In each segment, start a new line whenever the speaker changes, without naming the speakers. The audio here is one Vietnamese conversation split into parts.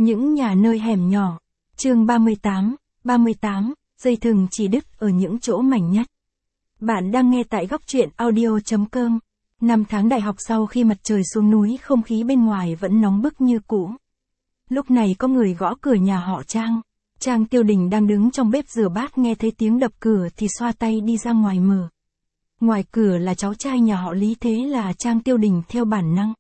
Những nhà nơi hẻm nhỏ. Chương 38, dây thừng chỉ đứt ở những chỗ mảnh nhất. Bạn đang nghe tại góc truyện audio.com. 5 tháng đại học sau khi mặt trời xuống núi, không khí bên ngoài vẫn nóng bức như cũ. Lúc này có người gõ cửa nhà họ Trang. Trang Tiêu Đình đang đứng trong bếp rửa bát, nghe thấy tiếng đập cửa thì xoa tay đi ra ngoài mở. Ngoài cửa là cháu trai nhà họ Lý, thế là Trang Tiêu Đình theo bản năng.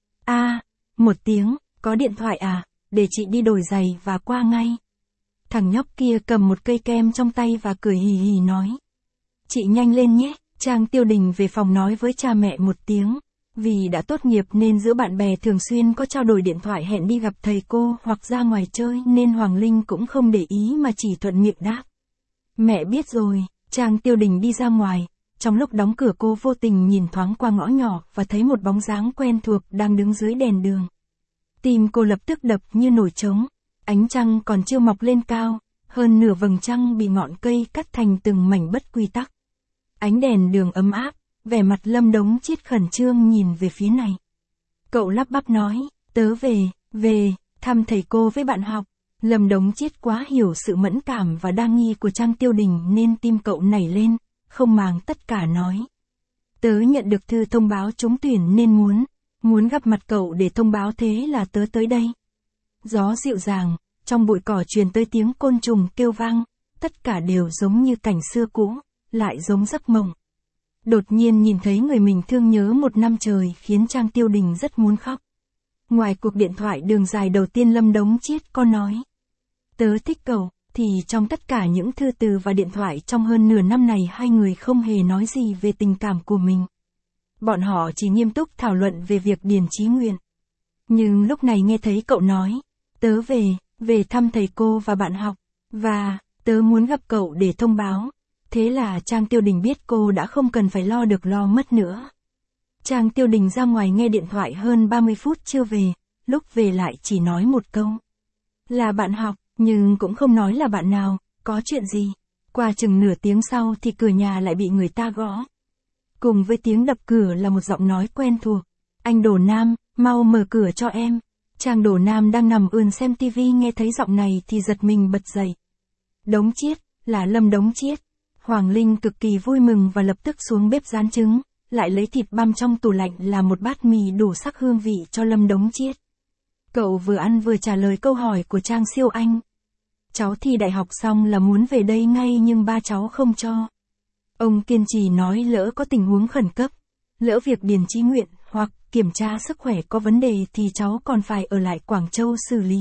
Một tiếng, có điện thoại à, để chị đi đổi giày và qua ngay. Thằng nhóc kia cầm một cây kem trong tay và cười hì hì nói. Chị nhanh lên nhé. Trang Tiêu Đình về phòng nói với cha mẹ một tiếng. Vì đã tốt nghiệp nên giữa bạn bè thường xuyên có trao đổi điện thoại hẹn đi gặp thầy cô hoặc ra ngoài chơi, nên Hoàng Linh cũng không để ý mà chỉ thuận miệng đáp. Mẹ biết rồi. Trang Tiêu Đình đi ra ngoài. Trong lúc đóng cửa, cô vô tình nhìn thoáng qua ngõ nhỏ và thấy một bóng dáng quen thuộc đang đứng dưới đèn đường. Tim cô lập tức đập như nổi trống. Ánh trăng còn chưa mọc lên cao, hơn nửa vầng trăng bị ngọn cây cắt thành từng mảnh bất quy tắc. Ánh đèn đường ấm áp, vẻ mặt Lâm Đống Chiết khẩn trương nhìn về phía này. Cậu lắp bắp nói, tớ về thăm thầy cô với bạn học. Lâm Đống Chiết quá hiểu sự mẫn cảm và đa nghi của Trang Tiêu Đình nên tim cậu nảy lên, không màng tất cả nói. Tớ nhận được thư thông báo trúng tuyển nên muốn gặp mặt cậu để thông báo, thế là tớ tới đây. Gió dịu dàng, trong bụi cỏ truyền tới tiếng côn trùng kêu vang, tất cả đều giống như cảnh xưa cũ, lại giống giấc mộng. Đột nhiên nhìn thấy người mình thương nhớ một năm trời khiến Trang Tiêu Đình rất muốn khóc. Ngoài cuộc điện thoại đường dài đầu tiên, Lâm Đống Chiết có nói. Tớ thích cậu, thì trong tất cả những thư từ và điện thoại trong hơn nửa năm này, hai người không hề nói gì về tình cảm của mình. Bọn họ chỉ nghiêm túc thảo luận về việc điền chí nguyện. Nhưng lúc này nghe thấy cậu nói, tớ về thăm thầy cô và bạn học, và tớ muốn gặp cậu để thông báo. Thế là Trang Tiêu Đình biết cô đã không cần phải lo mất nữa. Trang Tiêu Đình ra ngoài nghe điện thoại hơn 30 phút chưa về, lúc về lại chỉ nói một câu. Là bạn học, nhưng cũng không nói là bạn nào, có chuyện gì. Qua chừng nửa tiếng sau thì cửa nhà lại bị người ta gõ. Cùng với tiếng đập cửa là một giọng nói quen thuộc. Anh Đồ Nam, mau mở cửa cho em. Trang Đồ Nam đang nằm ườn xem tivi, nghe thấy giọng này thì giật mình bật dậy. Đống Chiết, là Lâm Đống Chiết. Hoàng Linh cực kỳ vui mừng và lập tức xuống bếp rán trứng, lại lấy thịt băm trong tủ lạnh làm một bát mì đủ sắc hương vị cho Lâm Đống Chiết. Cậu vừa ăn vừa trả lời câu hỏi của Trang Siêu Anh. Cháu thi đại học xong là muốn về đây ngay nhưng ba cháu không cho. Ông kiên trì nói lỡ có tình huống khẩn cấp, lỡ việc điền chí nguyện hoặc kiểm tra sức khỏe có vấn đề thì cháu còn phải ở lại Quảng Châu xử lý.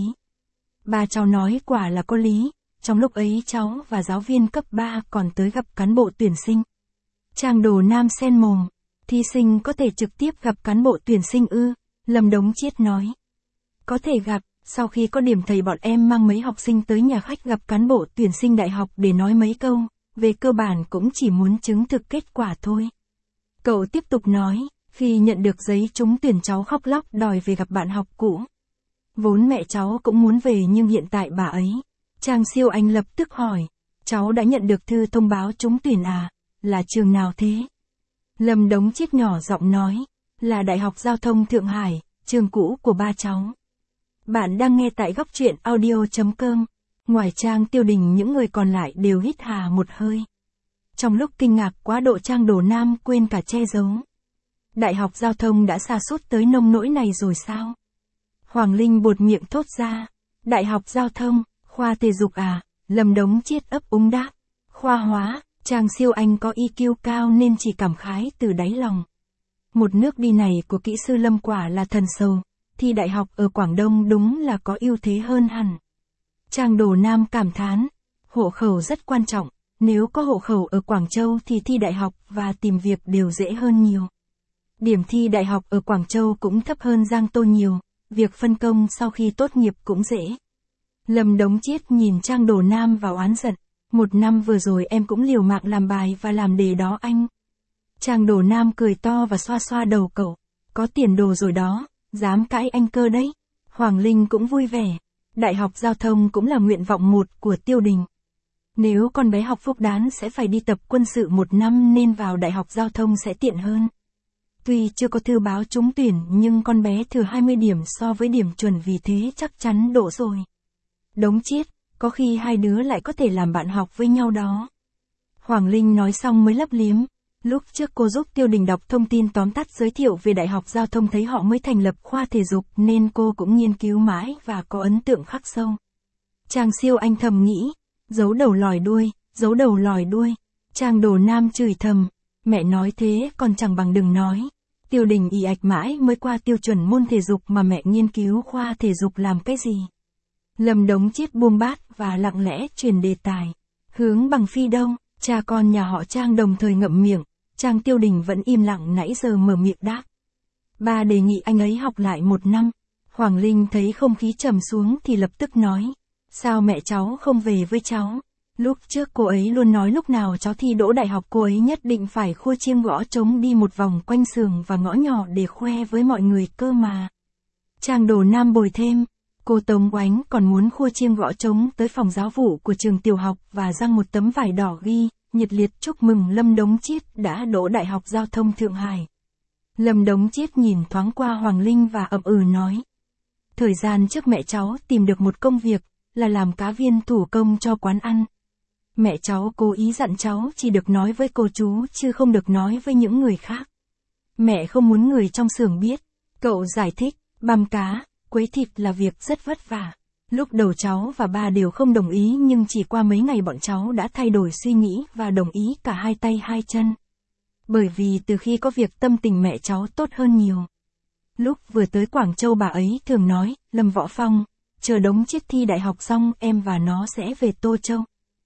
Ba cháu nói quả là có lý, trong lúc ấy cháu và giáo viên cấp 3 còn tới gặp cán bộ tuyển sinh. Trang Đồ Nam xen mồm, thí sinh có thể trực tiếp gặp cán bộ tuyển sinh ư? Lâm Đống Chiết nói. Có thể gặp, sau khi có điểm thầy bọn em mang mấy học sinh tới nhà khách gặp cán bộ tuyển sinh đại học để nói mấy câu, về cơ bản cũng chỉ muốn chứng thực kết quả thôi. Cậu tiếp tục nói, khi nhận được giấy trúng tuyển cháu khóc lóc đòi về gặp bạn học cũ. Vốn mẹ cháu cũng muốn về nhưng hiện tại bà ấy. Trang Siêu Anh lập tức hỏi, cháu đã nhận được thư thông báo trúng tuyển à, là trường nào thế? Lâm Đống Chiết nhỏ giọng nói, là Đại học Giao thông Thượng Hải, trường cũ của ba cháu. Bạn đang nghe tại góc truyện audio.com. Ngoài Trang Tiêu Đình, những người còn lại đều hít hà một hơi. Trong lúc kinh ngạc quá độ, Trang Đồ Nam quên cả che giấu. Đại học Giao thông đã sa sút tới nông nỗi này rồi sao? Hoàng Linh buột miệng thốt ra, Đại học Giao thông, khoa thể dục à? Lâm Đống Chiết ấp úng đáp, khoa hóa. Trang Siêu Anh có EQ cao nên chỉ cảm khái từ đáy lòng. Một nước đi này của kỹ sư Lâm quả là thần sầu, thi đại học ở Quảng Đông đúng là có ưu thế hơn hẳn. Trang Đồ Nam cảm thán, hộ khẩu rất quan trọng, nếu có hộ khẩu ở Quảng Châu thì thi đại học và tìm việc đều dễ hơn nhiều. Điểm thi đại học ở Quảng Châu cũng thấp hơn Giang Tô nhiều, việc phân công sau khi tốt nghiệp cũng dễ. Lâm Đống Chiết nhìn Trang Đồ Nam vào oán giận, một năm vừa rồi em cũng liều mạng làm bài và làm đề đó anh. Trang Đồ Nam cười to và xoa xoa đầu cậu, có tiền đồ rồi đó, dám cãi anh cơ đấy. Hoàng Linh cũng vui vẻ, Đại học Giao thông cũng là nguyện vọng một của Tiêu Đình. Nếu con bé học Phúc Đán sẽ phải đi tập quân sự một năm nên vào Đại học Giao thông sẽ tiện hơn. Tuy chưa có thư báo trúng tuyển nhưng con bé thừa 20 điểm so với điểm chuẩn, vì thế chắc chắn đỗ rồi. Đống chiết, có khi hai đứa lại có thể làm bạn học với nhau đó. Hoàng Linh nói xong mới lấp liếm. Lúc trước cô giúp Tiêu Đình đọc thông tin tóm tắt giới thiệu về Đại học Giao thông thấy họ mới thành lập khoa thể dục nên cô cũng nghiên cứu mãi và có ấn tượng khắc sâu. Trang Siêu Anh thầm nghĩ, giấu đầu lòi đuôi, giấu đầu lòi đuôi. Trang Đồ Nam chửi thầm, mẹ nói thế còn chẳng bằng đừng nói. Tiêu Đình ì ạch mãi mới qua tiêu chuẩn môn thể dục mà mẹ nghiên cứu khoa thể dục làm cái gì. Lâm Đống Chiết buông bát và lặng lẽ chuyển đề tài. Hướng Bằng Phi đâu? Cha con nhà họ Trang đồng thời ngậm miệng. Trang Tiêu Đình vẫn im lặng nãy giờ mở miệng đáp. Ba đề nghị anh ấy học lại 1 năm. Hoàng Linh thấy không khí trầm xuống thì lập tức nói. Sao mẹ cháu không về với cháu? Lúc trước cô ấy luôn nói lúc nào cháu thi đỗ đại học cô ấy nhất định phải khua chiêng gõ trống đi một vòng quanh xưởng và ngõ nhỏ để khoe với mọi người cơ mà. Trang Đồ Nam bồi thêm. Cô Tống Oánh còn muốn khua chiêng gõ trống tới phòng giáo vụ của trường tiểu học và giăng một tấm vải đỏ ghi, nhiệt liệt chúc mừng Lâm Đống Chiết đã đỗ Đại học Giao thông Thượng Hải. Lâm Đống Chiết nhìn thoáng qua Hoàng Linh và ậm ừ nói. Thời gian trước mẹ cháu tìm được một công việc, là làm cá viên thủ công cho quán ăn. Mẹ cháu cố ý dặn cháu chỉ được nói với cô chú chứ không được nói với những người khác. Mẹ không muốn người trong xưởng biết. Cậu giải thích, băm cá, quấy thịt là việc rất vất vả. Lúc đầu cháu và ba đều không đồng ý nhưng chỉ qua mấy ngày bọn cháu đã thay đổi suy nghĩ và đồng ý cả hai tay hai chân. Bởi vì từ khi có việc tâm tình mẹ cháu tốt hơn nhiều. Lúc vừa tới Quảng Châu bà ấy thường nói, Lâm Võ Phong, chờ Đống Chiết thi đại học xong em và nó sẽ về Tô Châu.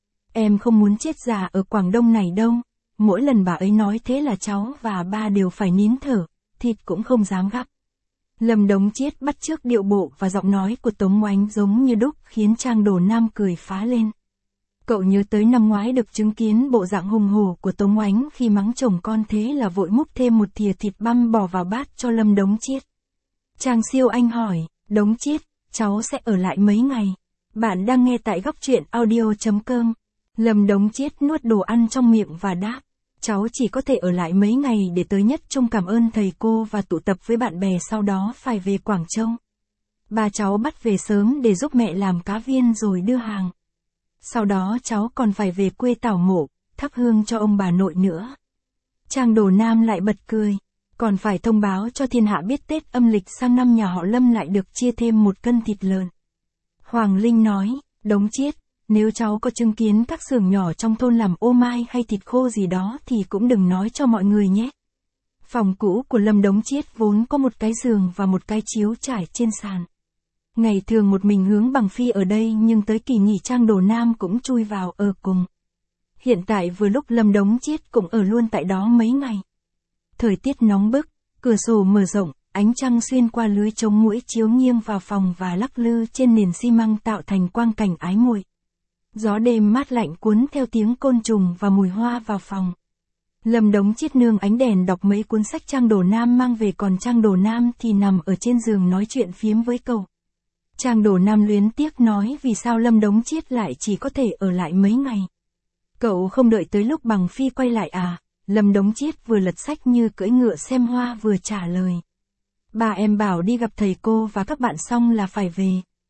Em không muốn chết già ở Quảng Đông này đâu. Mỗi lần bà ấy nói thế là cháu và ba đều phải nín thở, thịt cũng không dám gắp. Lâm Đống Chiết bắt chước điệu bộ và giọng nói của Tống Oánh giống như đúc khiến Trang Đồ Nam cười phá lên. Cậu nhớ tới năm ngoái được chứng kiến bộ dạng hùng hổ của Tống Oánh khi mắng chồng con, thế là vội múc thêm một thìa thịt băm bỏ vào bát cho Lâm Đống Chiết. Trang Siêu Anh hỏi, Đống Chiết, cháu sẽ ở lại mấy ngày? Bạn đang nghe tại góc truyện audio.com. Lâm Đống Chiết nuốt đồ ăn trong miệng và đáp. Cháu chỉ có thể ở lại mấy ngày để tới Nhất Trung cảm ơn thầy cô và tụ tập với bạn bè, sau đó phải về Quảng Châu. Ba cháu bắt về sớm để giúp mẹ làm cá viên rồi đưa hàng. Sau đó cháu còn phải về quê tảo mộ, thắp hương cho ông bà nội nữa. Trang Đồ Nam lại bật cười. Còn phải thông báo cho thiên hạ biết Tết âm lịch sang năm nhà họ Lâm lại được chia thêm 1 cân thịt lợn. Hoàng Linh nói, Đống Chiết, nếu cháu có chứng kiến các xưởng nhỏ trong thôn làm ô mai hay thịt khô gì đó thì cũng đừng nói cho mọi người nhé. Phòng cũ của Lâm Đống Chiết vốn có một cái giường và một cái chiếu trải trên sàn. Ngày thường một mình Hướng Bằng Phi ở đây nhưng tới kỳ nghỉ Trang Đồ Nam cũng chui vào ở cùng. Hiện tại vừa lúc Lâm Đống Chiết cũng ở luôn tại đó mấy ngày. Thời tiết nóng bức, cửa sổ mở rộng, ánh trăng xuyên qua lưới chống muỗi chiếu nghiêng vào phòng và lắc lư trên nền xi măng tạo thành quang cảnh ái muội. Gió đêm mát lạnh cuốn theo tiếng côn trùng và mùi hoa vào phòng. Lâm Đống Chiết nương ánh đèn đọc mấy cuốn sách Trang Đồ Nam mang về, còn Trang Đồ Nam thì nằm ở trên giường nói chuyện phiếm với cậu. Trang Đồ Nam luyến tiếc nói vì sao Lâm Đống Chiết lại chỉ có thể ở lại mấy ngày. Cậu không đợi tới lúc Bằng Phi quay lại à? Lâm Đống Chiết vừa lật sách như cưỡi ngựa xem hoa vừa trả lời. Ba em bảo đi gặp thầy cô và các bạn xong là phải về.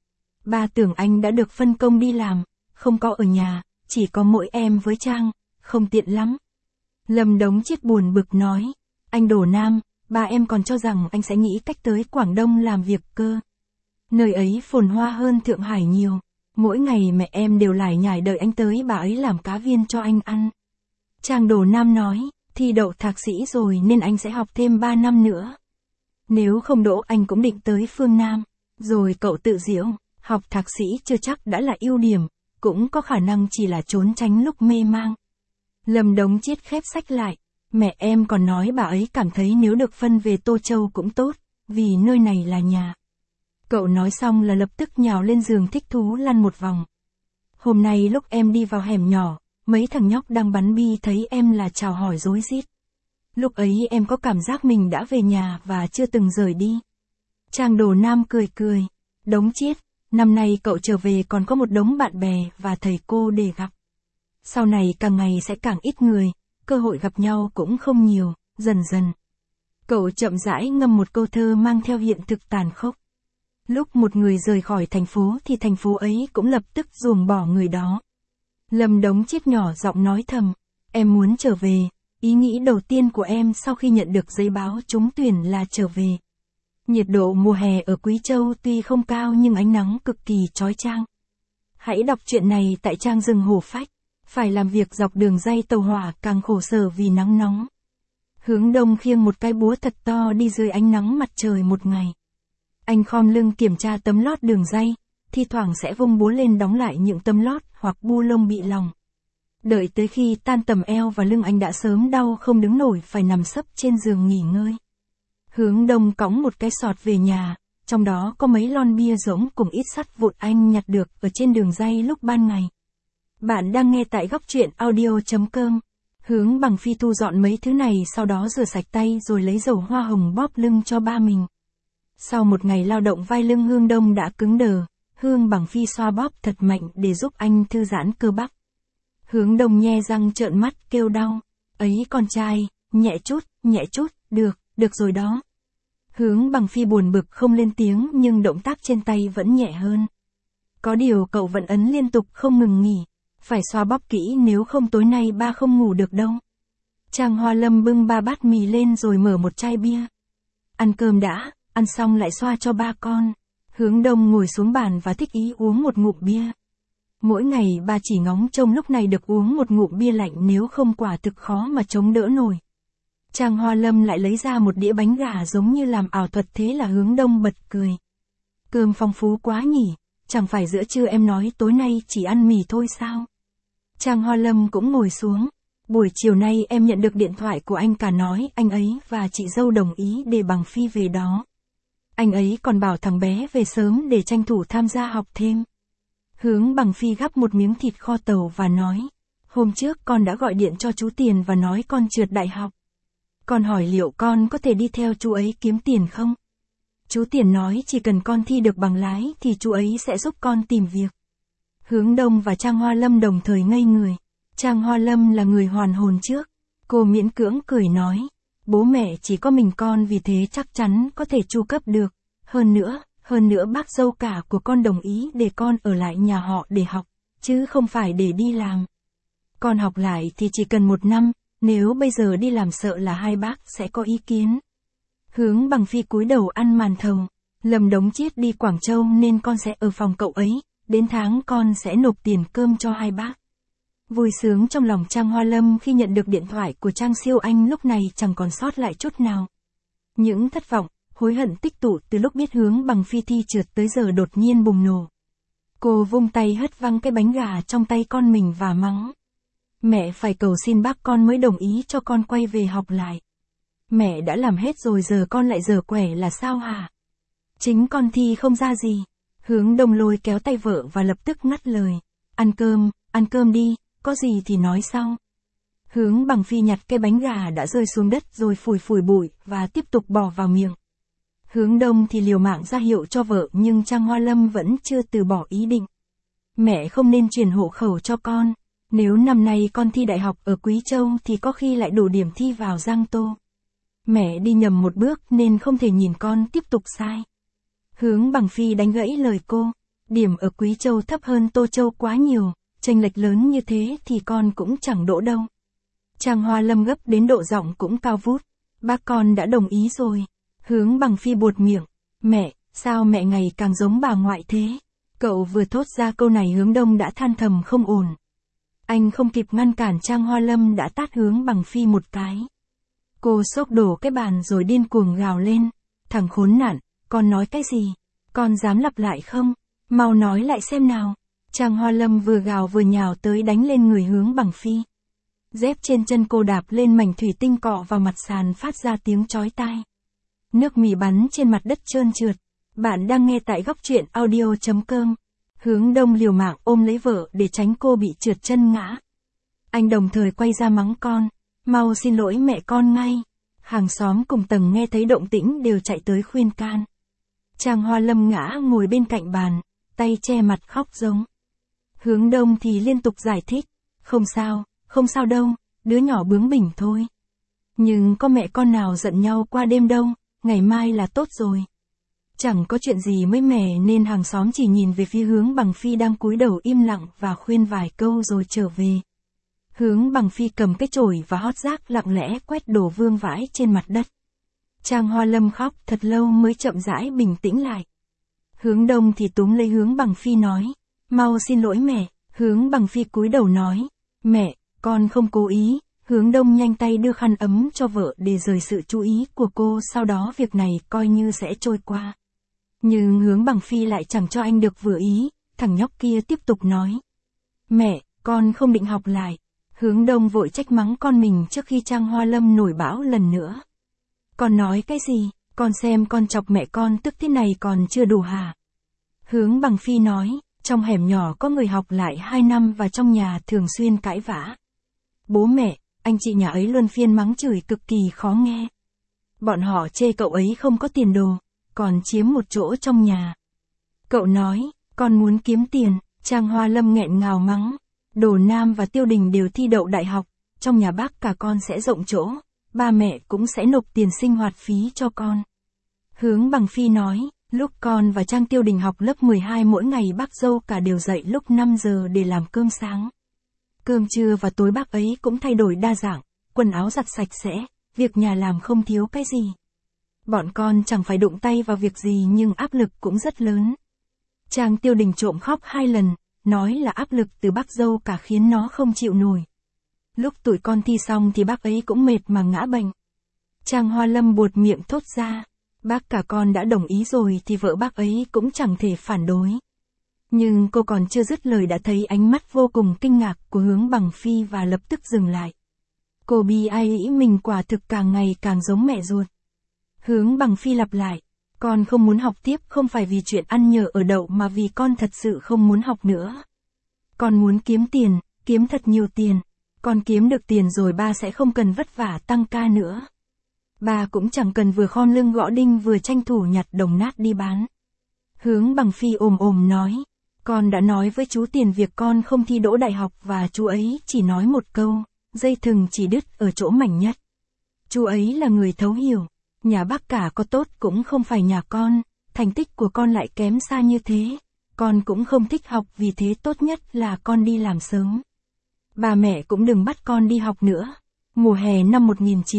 Ba tưởng anh đã được phân công đi làm, không có ở nhà, chỉ có mỗi em với Trang, không tiện lắm. Lâm Đống Chiết buồn bực nói, anh Đồ Nam, ba em còn cho rằng anh sẽ nghĩ cách tới Quảng Đông làm việc cơ. Nơi ấy phồn hoa hơn Thượng Hải nhiều, mỗi ngày mẹ em đều lải nhải đợi anh tới bà ấy làm cá viên cho anh ăn. Trang Đồ Nam nói, thi đậu thạc sĩ rồi nên anh sẽ học thêm 3 năm nữa. Nếu không đỗ anh cũng định tới phương Nam. Rồi cậu tự giễu, học thạc sĩ chưa chắc đã là ưu điểm, cũng có khả năng chỉ là trốn tránh lúc mê mang. Lâm Đống Chiết khép sách lại, mẹ em còn nói bà ấy cảm thấy nếu được phân về Tô Châu cũng tốt, vì nơi này là nhà. Cậu nói xong là lập tức nhào lên giường thích thú lăn một vòng. Hôm nay lúc em đi vào hẻm nhỏ, mấy thằng nhóc đang bắn bi thấy em là chào hỏi rối rít. Lúc ấy em có cảm giác mình đã về nhà và chưa từng rời đi. Trang Đồ Nam cười cười, Đống Chiết, năm nay cậu trở về còn có một đống bạn bè và thầy cô để gặp. Sau này càng ngày sẽ càng ít người, cơ hội gặp nhau cũng không nhiều, dần dần. Cậu chậm rãi ngâm một câu thơ mang theo hiện thực tàn khốc. Lúc một người rời khỏi thành phố thì thành phố ấy cũng lập tức ruồng bỏ người đó. Lâm Đống Chiết nhỏ giọng nói thầm, em muốn trở về, ý nghĩ đầu tiên của em sau khi nhận được giấy báo trúng tuyển là trở về. Nhiệt độ mùa hè ở Quý Châu tuy không cao nhưng ánh nắng cực kỳ chói chang. Hãy đọc truyện này tại trang Rừng Hổ Phách, phải làm việc dọc đường ray tàu hỏa càng khổ sở vì nắng nóng. Hướng Đông khiêng một cái búa thật to đi dưới ánh nắng mặt trời một ngày. Anh khom lưng kiểm tra tấm lót đường ray, thi thoảng sẽ vung búa lên đóng lại những tấm lót hoặc bu lông bị lỏng. Đợi tới khi tan tầm eo và lưng anh đã sớm đau không đứng nổi phải nằm sấp trên giường nghỉ ngơi. Hướng Đông cõng một cái sọt về nhà, trong đó có mấy lon bia rỗng cùng ít sắt vụn anh nhặt được ở trên đường ray lúc ban ngày. Bạn đang nghe tại góc truyện audio.com. Hướng Bằng Phi thu dọn mấy thứ này sau đó rửa sạch tay rồi lấy dầu hoa hồng bóp lưng cho ba mình. Sau một ngày lao động vai lưng Hướng Đông đã cứng đờ, Hướng Bằng Phi xoa bóp thật mạnh để giúp anh thư giãn cơ bắp. Hướng Đông nhe răng trợn mắt kêu đau. Ấy con trai, nhẹ chút, được rồi đó. Hướng Bằng Phi buồn bực không lên tiếng nhưng động tác trên tay vẫn nhẹ hơn. Có điều cậu vẫn ấn liên tục không ngừng nghỉ. Phải xoa bóp kỹ nếu không tối nay ba không ngủ được đâu. Trang Hoa Lâm bưng 3 bát mì lên rồi mở một chai bia. Ăn cơm đã, ăn xong lại xoa cho ba con. Hướng Đông ngồi xuống bàn và thích ý uống một ngụm bia. Mỗi ngày ba chỉ ngóng trông lúc này được uống một ngụm bia lạnh nếu không quả thực khó mà chống đỡ nổi. Trang Hoa Lâm lại lấy ra một đĩa bánh gà giống như làm ảo thuật thế là Hướng Đông bật cười. Cơm phong phú quá nhỉ, chẳng phải giữa trưa em nói tối nay chỉ ăn mì thôi sao? Trang Hoa Lâm cũng ngồi xuống. Buổi chiều nay em nhận được điện thoại của anh cả nói anh ấy và chị dâu đồng ý để Bằng Phi về đó. Anh ấy còn bảo thằng bé về sớm để tranh thủ tham gia học thêm. Hướng Bằng Phi gắp một miếng thịt kho tàu và nói, hôm trước con đã gọi điện cho chú Tiền và nói con trượt đại học. Con hỏi liệu con có thể đi theo chú ấy kiếm tiền không? Chú Tiền nói chỉ cần con thi được bằng lái thì chú ấy sẽ giúp con tìm việc. Hướng Đông và Trang Hoa Lâm đồng thời ngây người. Trang Hoa Lâm là người hoàn hồn trước. Cô miễn cưỡng cười nói, bố mẹ chỉ có mình con vì thế chắc chắn có thể chu cấp được. Hơn nữa bác dâu cả của con đồng ý để con ở lại nhà họ để học, chứ không phải để đi làm. Con học lại thì chỉ cần 1 năm, nếu bây giờ đi làm sợ là hai bác sẽ có ý kiến. Hướng Bằng Phi cúi đầu ăn màn thầu. Lâm Đống Chiết đi Quảng Châu nên con sẽ ở phòng cậu ấy. Đến tháng con sẽ nộp tiền cơm cho hai bác. Vui sướng trong lòng Trang Hoa Lâm khi nhận được điện thoại của Trang Siêu Anh lúc này chẳng còn sót lại chút nào. Những thất vọng, hối hận tích tụ từ lúc biết Hướng Bằng Phi thi trượt tới giờ đột nhiên bùng nổ. Cô vung tay hất văng cái bánh gà trong tay con mình và mắng. Mẹ phải cầu xin bác con mới đồng ý cho con quay về học lại. Mẹ đã làm hết rồi giờ con lại dở quẻ là sao hả? Chính con thi không ra gì. Hướng Đông lôi kéo tay vợ và lập tức ngắt lời. Ăn cơm đi, có gì thì nói sau. Hướng Bằng Phi nhặt cái bánh gà đã rơi xuống đất rồi phủi bụi và tiếp tục bỏ vào miệng. Hướng Đông thì liều mạng ra hiệu cho vợ nhưng Trang Hoa Lâm vẫn chưa từ bỏ ý định. Mẹ không nên chuyển hộ khẩu cho con. Nếu năm nay con thi đại học ở Quý Châu thì có khi lại đủ điểm thi vào Giang Tô. Mẹ đi nhầm một bước nên không thể nhìn con tiếp tục sai. Hướng Bằng Phi đánh gãy lời cô. Điểm ở Quý Châu thấp hơn Tô Châu quá nhiều, chênh lệch lớn như thế thì con cũng chẳng đỗ đâu. Trang Hoa Lâm gấp đến độ giọng cũng cao vút. Bác con đã đồng ý rồi. Hướng Bằng Phi buột miệng. Mẹ, sao mẹ ngày càng giống bà ngoại thế? Cậu vừa thốt ra câu này Hướng Đông đã than thầm không ổn. Anh không kịp ngăn cản Trang Hoa Lâm đã tát Hướng Bằng Phi một cái. Cô xốc đổ cái bàn rồi điên cuồng gào lên. Thằng khốn nạn, con nói cái gì? Con dám lặp lại không? Mau nói lại xem nào. Trang Hoa Lâm vừa gào vừa nhào tới đánh lên người Hướng Bằng Phi. Dép trên chân cô đạp lên mảnh thủy tinh cọ vào mặt sàn phát ra tiếng chói tai. Nước mì bắn trên mặt đất trơn trượt. Bạn đang nghe tại góc truyện audio.com. Hướng Đông liều mạng ôm lấy vợ để tránh cô bị trượt chân ngã. Anh đồng thời quay ra mắng con. Mau xin lỗi mẹ con ngay. Hàng xóm cùng tầng nghe thấy động tĩnh đều chạy tới khuyên can. Trang Hoa Lâm ngã ngồi bên cạnh bàn, tay che mặt khóc giống. Hướng Đông thì liên tục giải thích. Không sao đâu, đứa nhỏ bướng bỉnh thôi. Nhưng có mẹ con nào giận nhau qua đêm đâu, ngày mai là tốt rồi. Chẳng có chuyện gì mới mẻ nên hàng xóm chỉ nhìn về phía Hướng Bằng Phi đang cúi đầu im lặng và khuyên vài câu rồi trở về. Hướng Bằng Phi cầm cái chổi và hót rác lặng lẽ quét đồ vương vãi trên mặt đất. Trang Hoa Lâm khóc thật lâu mới chậm rãi bình tĩnh lại. Hướng Đông thì túm lấy Hướng Bằng Phi nói, mau xin lỗi mẹ. Hướng Bằng Phi cúi đầu nói, mẹ, con không cố ý. Hướng Đông nhanh tay đưa khăn ấm cho vợ để rời sự chú ý của cô, sau đó việc này coi như sẽ trôi qua. Nhưng Hướng Bằng Phi lại chẳng cho anh được vừa ý, thằng nhóc kia tiếp tục nói. Mẹ, con không định học lại. Hướng Đông vội trách mắng con mình trước khi Trang Hoa Lâm nổi bão lần nữa. Con nói cái gì, con xem con chọc mẹ con tức thế này còn chưa đủ hả? Hướng Bằng Phi nói, trong hẻm nhỏ có người học lại 2 năm và trong nhà thường xuyên cãi vã. Bố mẹ, anh chị nhà ấy luân phiên mắng chửi cực kỳ khó nghe. Bọn họ chê cậu ấy không có tiền đồ, còn chiếm một chỗ trong nhà. Cậu nói, con muốn kiếm tiền. Trang Hoa Lâm nghẹn ngào mắng. Đồ Nam và Tiêu Đình đều thi đậu đại học, trong nhà bác cả con sẽ rộng chỗ, ba mẹ cũng sẽ nộp tiền sinh hoạt phí cho con. Hướng Bằng Phi nói, lúc con và Trang Tiêu Đình học lớp 12 mỗi ngày bác dâu cả đều dậy lúc 5 giờ để làm cơm sáng. Cơm trưa và tối bác ấy cũng thay đổi đa dạng, quần áo giặt sạch sẽ, việc nhà làm không thiếu cái gì. Bọn con chẳng phải đụng tay vào việc gì nhưng áp lực cũng rất lớn. Trang Tiêu Đình trộm khóc 2 lần, nói là áp lực từ bác dâu cả khiến nó không chịu nổi. Lúc tụi con thi xong thì bác ấy cũng mệt mà ngã bệnh. Trang Hoa Lâm buột miệng thốt ra, bác cả con đã đồng ý rồi thì vợ bác ấy cũng chẳng thể phản đối. Nhưng cô còn chưa dứt lời đã thấy ánh mắt vô cùng kinh ngạc của Hướng Bằng Phi và lập tức dừng lại. Cô bi ai nghĩ mình quả thực càng ngày càng giống mẹ ruột. Hướng Bằng Phi lặp lại, con không muốn học tiếp không phải vì chuyện ăn nhờ ở đậu mà vì con thật sự không muốn học nữa. Con muốn kiếm tiền, kiếm thật nhiều tiền. Con kiếm được tiền rồi ba sẽ không cần vất vả tăng ca nữa. Ba cũng chẳng cần vừa khom lưng gõ đinh vừa tranh thủ nhặt đồng nát đi bán. Hướng Bằng Phi ồm nói, con đã nói với chú Tiền việc con không thi đỗ đại học và chú ấy chỉ nói một câu, dây thừng chỉ đứt ở chỗ mảnh nhất. Chú ấy là người thấu hiểu. Nhà bác cả có tốt cũng không phải nhà con, thành tích của con lại kém xa như thế. Con cũng không thích học vì thế tốt nhất là con đi làm sớm. Bà mẹ cũng đừng bắt con đi học nữa. Mùa hè năm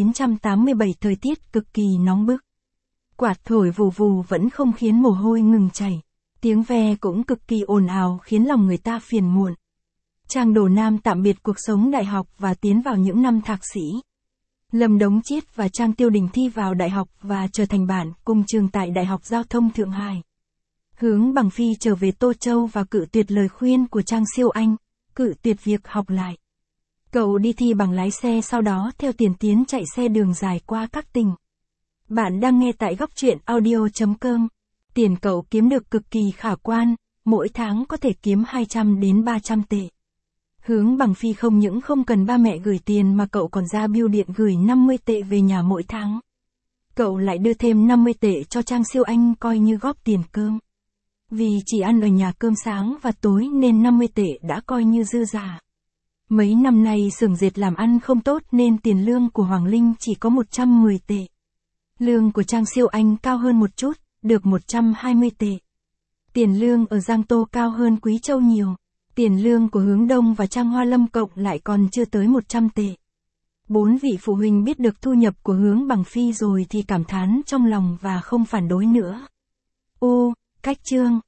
1987 thời tiết cực kỳ nóng bức. Quạt thổi vù vù vẫn không khiến mồ hôi ngừng chảy. Tiếng ve cũng cực kỳ ồn ào khiến lòng người ta phiền muộn. Trang Đồ Nam tạm biệt cuộc sống đại học và tiến vào những năm thạc sĩ. Lâm Đống Chiết và Trang Tiêu Đình thi vào đại học và trở thành bạn cùng trường tại Đại học Giao thông Thượng Hải. Hướng Bằng Phi trở về Tô Châu và cự tuyệt lời khuyên của Trang Siêu Anh, cự tuyệt việc học lại. Cậu đi thi bằng lái xe sau đó theo Tiền Tiến chạy xe đường dài qua các tỉnh. Bạn đang nghe tại góc truyện audio.com. Tiền cậu kiếm được cực kỳ khả quan, mỗi tháng có thể kiếm 200 đến 300 tệ. Hướng Bằng Phi không những không cần ba mẹ gửi tiền mà cậu còn ra bưu điện gửi 50 tệ về nhà mỗi tháng. Cậu lại đưa thêm 50 tệ cho Trang Siêu Anh coi như góp tiền cơm. Vì chỉ ăn ở nhà cơm sáng và tối nên 50 tệ đã coi như dư giả. Mấy năm nay xưởng dệt làm ăn không tốt nên tiền lương của Hoàng Linh chỉ có 110 tệ. Lương của Trang Siêu Anh cao hơn một chút, được 120 tệ. Tiền lương ở Giang Tô cao hơn Quý Châu nhiều. Tiền lương của Hướng Đông và Trang Hoa Lâm cộng lại còn chưa tới 100 tệ. 4 vị phụ huynh biết được thu nhập của Hướng Bằng Phi rồi thì cảm thán trong lòng và không phản đối nữa. Cách chương